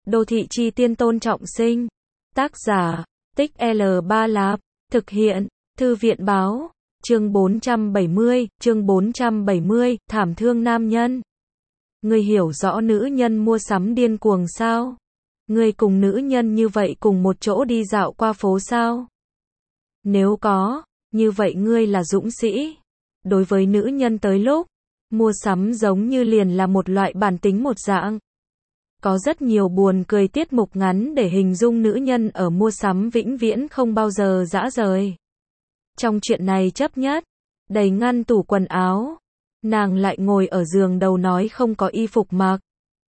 Đô thị chi tiên Tôn Trọng Sinh. Tác giả, Tích L Ba Lạp. Thực hiện, Thư viện báo. Chương 470, thảm thương nam nhân. Ngươi hiểu rõ nữ nhân mua sắm điên cuồng sao? Ngươi cùng nữ nhân như vậy cùng một chỗ đi dạo qua phố sao? Nếu có, như vậy ngươi là dũng sĩ. Đối với nữ nhân tới lúc, mua sắm giống như liền là một loại bản tính một dạng. Có rất nhiều buồn cười tiết mục ngắn để hình dung nữ nhân ở mua sắm vĩnh viễn không bao giờ dã rời. Trong chuyện này chấp nhất, đầy ngăn tủ quần áo, nàng lại ngồi ở giường đầu nói không có y phục mặc.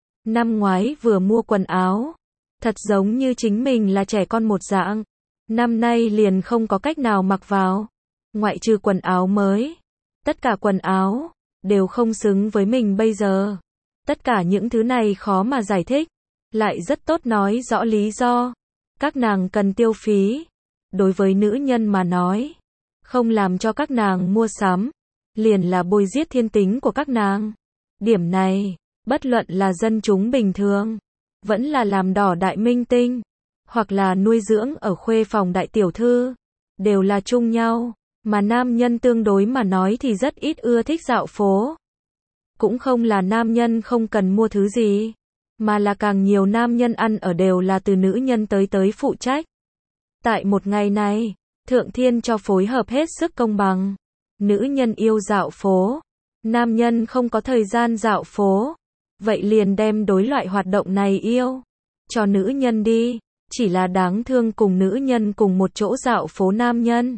Năm ngoái vừa mua quần áo, thật giống như chính mình là trẻ con một dạng. Năm nay liền không có cách nào mặc vào, ngoại trừ quần áo mới. Tất cả quần áo đều không xứng với mình bây giờ. Tất cả những thứ này khó mà giải thích, lại rất tốt nói rõ lý do. Các nàng cần tiêu phí. Đối với nữ nhân mà nói, không làm cho các nàng mua sắm, liền là bôi giết thiên tính của các nàng. Điểm này, bất luận là dân chúng bình thường, vẫn là làm đỏ đại minh tinh, hoặc là nuôi dưỡng ở khuê phòng đại tiểu thư, đều là chung nhau. Mà nam nhân tương đối mà nói thì rất ít ưa thích dạo phố. Cũng không là nam nhân không cần mua thứ gì, mà là càng nhiều nam nhân ăn ở đều là từ nữ nhân tới phụ trách. Tại một ngày này, Thượng Thiên cho phối hợp hết sức công bằng. Nữ nhân yêu dạo phố, nam nhân không có thời gian dạo phố. Vậy liền đem đối loại hoạt động này yêu cho nữ nhân đi. Chỉ là đáng thương cùng nữ nhân cùng một chỗ dạo phố nam nhân.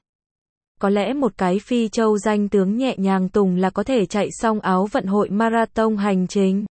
Có lẽ một cái phi châu danh tướng nhẹ nhàng tùng là có thể chạy xong áo vận hội marathon hành trình.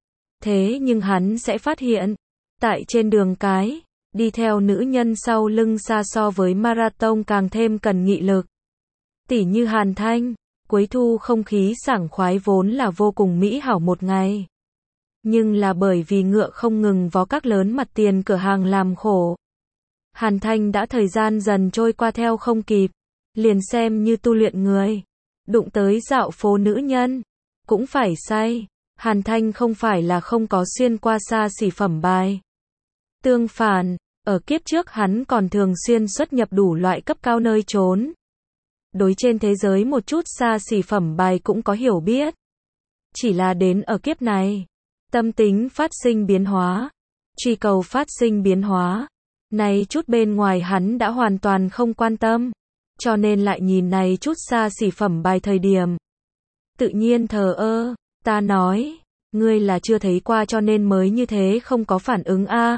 Thế nhưng hắn sẽ phát hiện, tại trên đường cái, đi theo nữ nhân sau lưng xa so với marathon càng thêm cần nghị lực. Tỉ như Hàn Thanh, cuối thu không khí sảng khoái vốn là vô cùng mỹ hảo một ngày. Nhưng là bởi vì ngựa không ngừng vó các lớn mặt tiền cửa hàng làm khổ. Hàn Thanh đã thời gian dần trôi qua theo không kịp. Liền xem như tu luyện người, đụng tới dạo phố nữ nhân, cũng phải say. Hàn Thanh không phải là không có xuyên qua xa xỉ phẩm bài. Tương phản, ở kiếp trước hắn còn thường xuyên xuất nhập đủ loại cấp cao nơi trốn. Đối trên thế giới một chút xa xỉ phẩm bài cũng có hiểu biết. Chỉ là đến ở kiếp này, tâm tính phát sinh biến hóa, truy cầu phát sinh biến hóa. Này chút bên ngoài hắn đã hoàn toàn không quan tâm. Cho nên lại nhìn này chút xa xỉ phẩm bài thời điểm. Tự nhiên thờ ơ, ta nói, ngươi là chưa thấy qua cho nên mới như thế không có phản ứng a.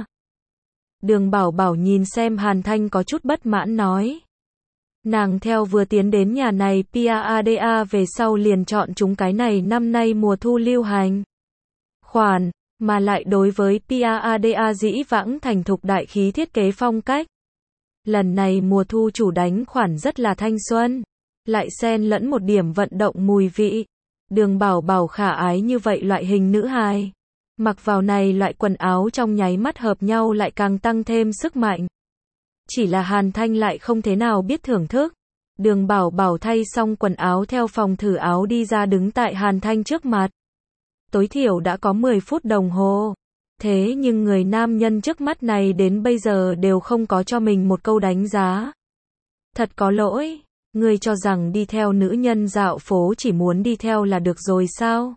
Đường Bảo Bảo nhìn xem Hàn Thanh có chút bất mãn nói. Nàng theo vừa tiến đến nhà này PADA về sau liền chọn chúng cái này năm nay mùa thu lưu hành. Khoản, mà lại đối với PADA dĩ vãng thành thục đại khí thiết kế phong cách. Lần này mùa thu chủ đánh khoản rất là thanh xuân, lại xen lẫn một điểm vận động mùi vị. Đường Bảo Bảo khả ái như vậy loại hình nữ hài, mặc vào này loại quần áo trong nháy mắt hợp nhau lại càng tăng thêm sức mạnh. Chỉ là Hàn Thanh lại không thế nào biết thưởng thức. Đường Bảo Bảo thay xong quần áo theo phòng thử áo đi ra đứng tại Hàn Thanh trước mặt. Tối thiểu đã có 10 phút đồng hồ. Thế nhưng người nam nhân trước mắt này đến bây giờ đều không có cho mình một câu đánh giá. Thật có lỗi, ngươi cho rằng đi theo nữ nhân dạo phố chỉ muốn đi theo là được rồi sao?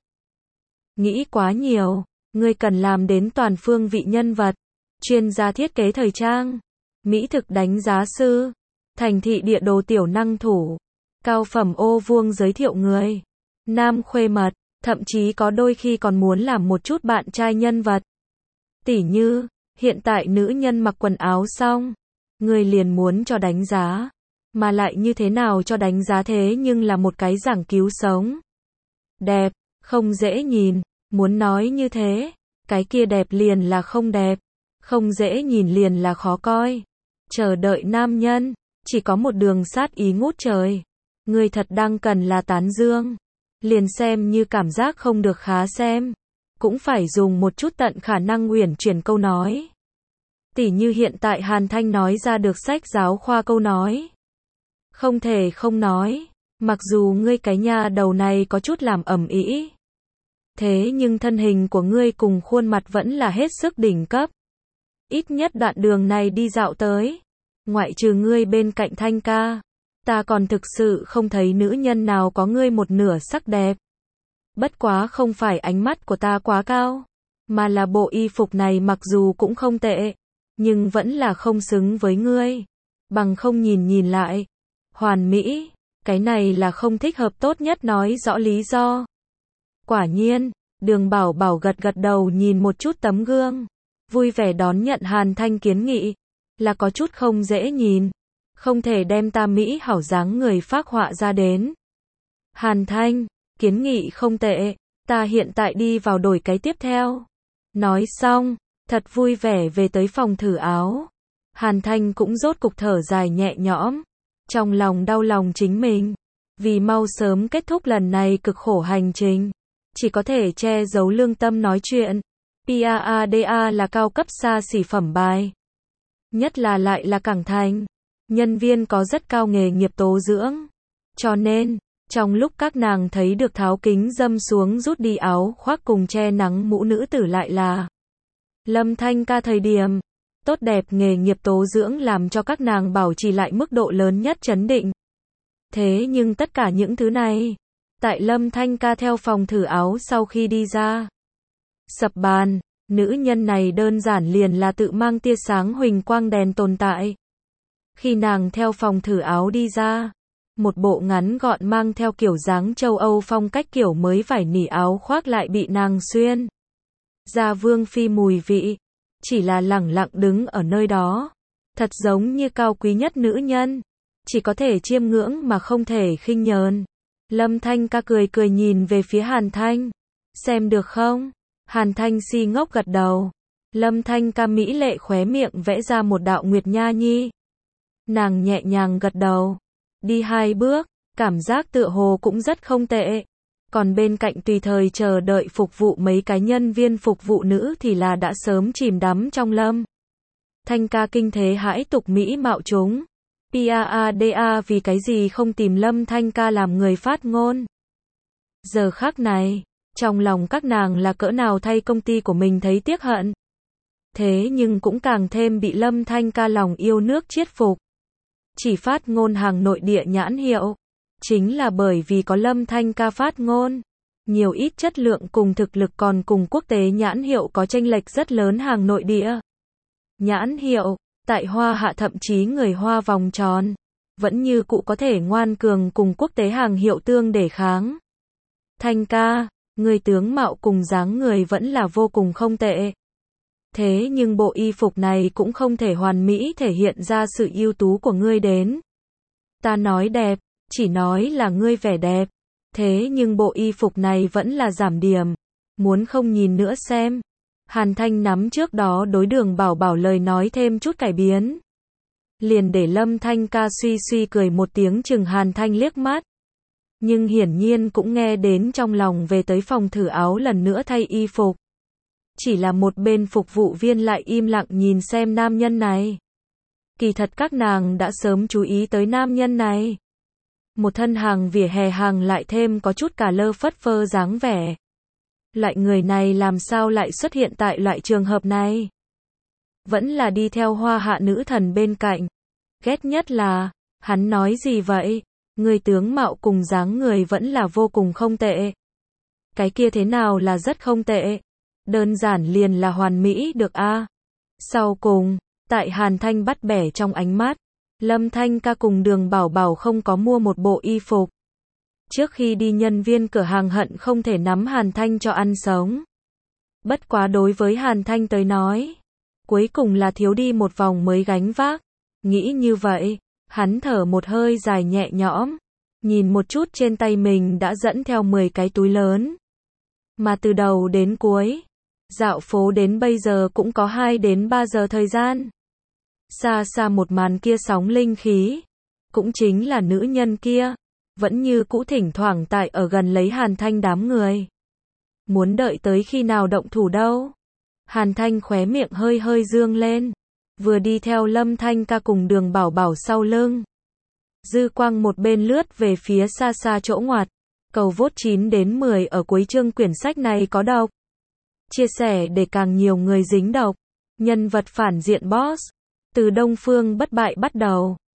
Nghĩ quá nhiều, ngươi cần làm đến toàn phương vị nhân vật, chuyên gia thiết kế thời trang, mỹ thực đánh giá sư, thành thị địa đồ tiểu năng thủ, cao phẩm ô vuông giới thiệu người, nam khuê mật, thậm chí có đôi khi còn muốn làm một chút bạn trai nhân vật. Tỉ như, hiện tại nữ nhân mặc quần áo xong, người liền muốn cho đánh giá, mà lại như thế nào cho đánh giá thế nhưng là một cái giảng cứu sống. Đẹp, không dễ nhìn, muốn nói như thế, cái kia đẹp liền là không đẹp, không dễ nhìn liền là khó coi. Chờ đợi nam nhân, chỉ có một đường sát ý ngút trời. Người thật đang cần là tán dương, liền xem như cảm giác không được khá xem. Cũng phải dùng một chút tận khả năng uyển chuyển câu nói. Tỉ như hiện tại Hàn Thanh nói ra được sách giáo khoa câu nói. Không thể không nói, mặc dù ngươi cái nhà đầu này có chút làm ầm ĩ. Thế nhưng thân hình của ngươi cùng khuôn mặt vẫn là hết sức đỉnh cấp. Ít nhất đoạn đường này đi dạo tới, ngoại trừ ngươi bên cạnh Thanh ca, ta còn thực sự không thấy nữ nhân nào có ngươi một nửa sắc đẹp. Bất quá không phải ánh mắt của ta quá cao, mà là bộ y phục này mặc dù cũng không tệ, nhưng vẫn là không xứng với ngươi. Bằng không nhìn lại, hoàn mỹ, cái này là không thích hợp, tốt nhất nói rõ lý do. Quả nhiên, Đường Bảo Bảo gật gật đầu, nhìn một chút tấm gương, vui vẻ đón nhận Hàn Thanh kiến nghị, là có chút không dễ nhìn, không thể đem ta mỹ hảo dáng người phác họa ra đến. Hàn Thanh, kiến nghị không tệ, ta hiện tại đi vào đổi cái tiếp theo. Nói xong, thật vui vẻ về tới phòng thử áo. Hàn Thanh cũng rốt cục thở dài nhẹ nhõm, trong lòng đau lòng chính mình, vì mau sớm kết thúc lần này cực khổ hành trình, chỉ có thể che giấu lương tâm nói chuyện. PAADA là cao cấp xa xỉ phẩm bài, nhất là lại là cảng thành, nhân viên có rất cao nghề nghiệp tố dưỡng, cho nên trong lúc các nàng thấy được tháo kính dâm xuống rút đi áo khoác cùng che nắng mũ nữ tử lại là Lâm Thanh ca, thời điểm tốt đẹp nghề nghiệp tố dưỡng làm cho các nàng bảo trì lại mức độ lớn nhất chấn định. Thế nhưng tất cả những thứ này, tại Lâm Thanh ca theo phòng thử áo sau khi đi ra, sập bàn, nữ nhân này đơn giản liền là tự mang tia sáng huỳnh quang đèn tồn tại. Khi nàng theo phòng thử áo đi ra, một bộ ngắn gọn mang theo kiểu dáng châu Âu phong cách kiểu mới vải nỉ áo khoác lại bị nàng xuyên ra vương phi mùi vị, chỉ là lẳng lặng đứng ở nơi đó, thật giống như cao quý nhất nữ nhân, chỉ có thể chiêm ngưỡng mà không thể khinh nhờn. Lâm Thanh ca cười cười nhìn về phía Hàn Thanh, xem được không? Hàn Thanh si ngốc gật đầu. Lâm Thanh ca mỹ lệ khóe miệng vẽ ra một đạo nguyệt nha nhi. Nàng nhẹ nhàng gật đầu, đi 2 bước, cảm giác tựa hồ cũng rất không tệ. Còn bên cạnh tùy thời chờ đợi phục vụ mấy cái nhân viên phục vụ nữ thì là đã sớm chìm đắm trong Lâm Thanh ca kinh thế hãi tục mỹ mạo chúng. PAADA vì cái gì không tìm Lâm Thanh ca làm người phát ngôn. Giờ khắc này, trong lòng các nàng là cỡ nào thay công ty của mình thấy tiếc hận. Thế nhưng cũng càng thêm bị Lâm Thanh ca lòng yêu nước chiết phục. Chỉ phát ngôn hàng nội địa nhãn hiệu, chính là bởi vì có Lâm Thanh ca phát ngôn, nhiều ít chất lượng cùng thực lực còn cùng quốc tế nhãn hiệu có chênh lệch rất lớn. Hàng nội địa nhãn hiệu, tại Hoa Hạ thậm chí người Hoa vòng tròn, vẫn như cũ có thể ngoan cường cùng quốc tế hàng hiệu tương đề kháng. Thanh ca, người tướng mạo cùng dáng người vẫn là vô cùng không tệ. Thế nhưng bộ y phục này cũng không thể hoàn mỹ thể hiện ra sự ưu tú của ngươi đến. Ta nói đẹp, chỉ nói là ngươi vẻ đẹp. Thế nhưng bộ y phục này vẫn là giảm điểm. Muốn không nhìn nữa xem. Hàn Thanh nắm trước đó đối Đường Bảo Bảo lời nói thêm chút cải biến. Liền để Lâm Thanh ca suy suy cười một tiếng chừng Hàn Thanh liếc mắt. Nhưng hiển nhiên cũng nghe đến trong lòng, về tới phòng thử áo lần nữa thay y phục. Chỉ là một bên phục vụ viên lại im lặng nhìn xem nam nhân này. Kỳ thật các nàng đã sớm chú ý tới nam nhân này. Một thân hàng vỉa hè hàng lại thêm có chút cả lơ phất phơ dáng vẻ. Loại người này làm sao lại xuất hiện tại loại trường hợp này? Vẫn là đi theo Hoa Hạ nữ thần bên cạnh. Ghét nhất là, hắn nói gì vậy? Người tướng mạo cùng dáng người vẫn là vô cùng không tệ. Cái kia thế nào là rất không tệ? Đơn giản liền là hoàn mỹ được a. Sau cùng, tại Hàn Thanh bắt bẻ trong ánh mắt, Lâm Thanh ca cùng Đường Bảo Bảo không có mua một bộ y phục. Trước khi đi nhân viên cửa hàng hận không thể nắm Hàn Thanh cho ăn sống. Bất quá đối với Hàn Thanh tới nói, cuối cùng là thiếu đi một vòng mới gánh vác. Nghĩ như vậy, hắn thở một hơi dài nhẹ nhõm, nhìn một chút trên tay mình đã dẫn theo 10 cái túi lớn. Mà từ đầu đến cuối, dạo phố đến bây giờ cũng có 2 đến 3 giờ thời gian. Xa xa một màn kia sóng linh khí, cũng chính là nữ nhân kia, vẫn như cũ thỉnh thoảng tại ở gần lấy Hàn Thanh đám người. Muốn đợi tới khi nào động thủ đâu? Hàn Thanh khóe miệng hơi hơi dương lên, vừa đi theo Lâm Thanh ca cùng Đường Bảo Bảo sau lưng. Dư quang một bên lướt về phía xa xa chỗ ngoặt. Cầu vote 9 đến 10 ở cuối chương quyển sách này có độc. Chia sẻ để càng nhiều người dính độc. Nhân vật phản diện boss. Từ Đông Phương bất bại bắt đầu.